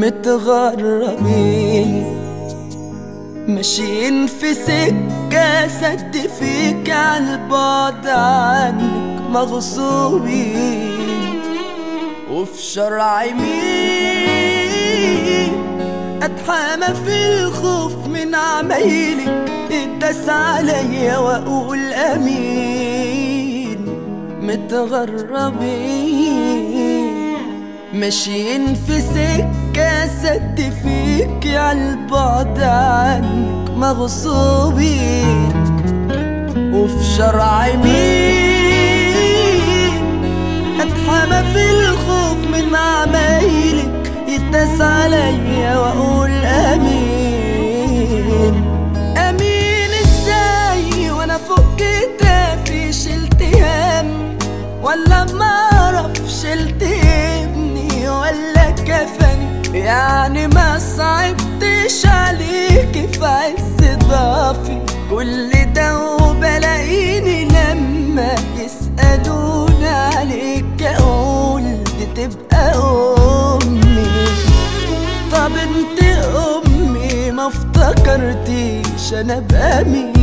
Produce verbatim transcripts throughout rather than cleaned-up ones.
متغربين ماشيين في سكة سد فيك عالبعد عنك مغصوبين، وفي شرع مين اتحامى في الخوف من عمايلك اتداس عليا واقول امين. متغربين ماشيين في سكة سد فيك عالبعد عنك مغصوبين، وفي شرع مين اتحامى في الخوف من عمايلك يتداس عليا واقول امين. امين ازاي وانا فوق كتافي شلت هم، ولا ما اعرف شلت ابني ولا كفني، يعني ما صعبتش عليكي في عز ضعفي. كل ده وبلاقيني لما يسألوني عليك اقول دي تبقى امي. طب انت امي ما افتكرتيش انا ابقى مين؟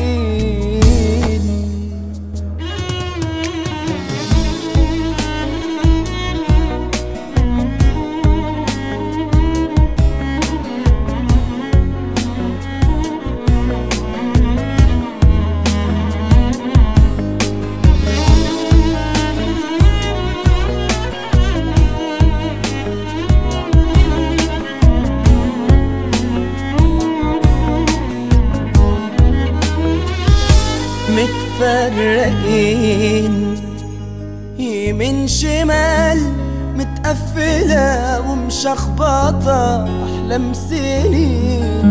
متفرقين يمين شمال متقفلة ومشخبطة أحلام سنين،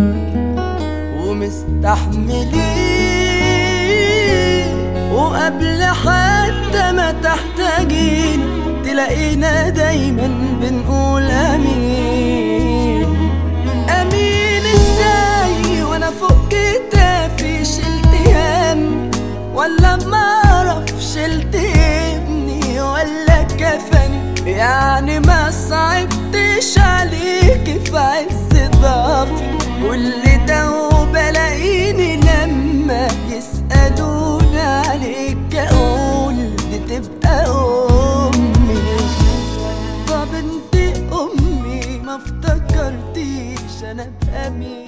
ومستحملين وقبل حتى ما تحتاجين تلاقينا دايما بنقول أمين. أمين ازاي وانا فوق كتافي شلت هم، ولا ما اعرف شلت ابني ولا كفني، يعني ما صعبتش عليكي في عز ضعفي. كل ده وبلاقيني لما يسألوني عليك اقول دي تبقى امي. طب انت امي ما افتكرتيش انا ابقى مين؟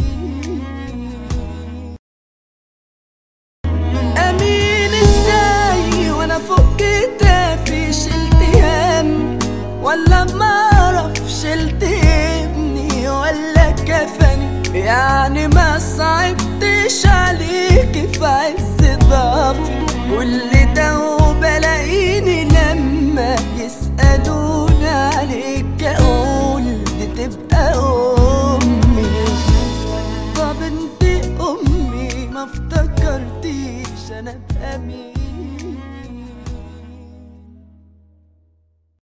فوق كتافي شلت هم، ولا ما اعرف شلت ابني ولا كفني، يعني ما صعبتش عليكي في عز ضعفي. كل ده وبلاقيني لما يسألوني عليك اقول دي تبقى امي. طب انت امي ما افتكرتيش انا ابقى مين؟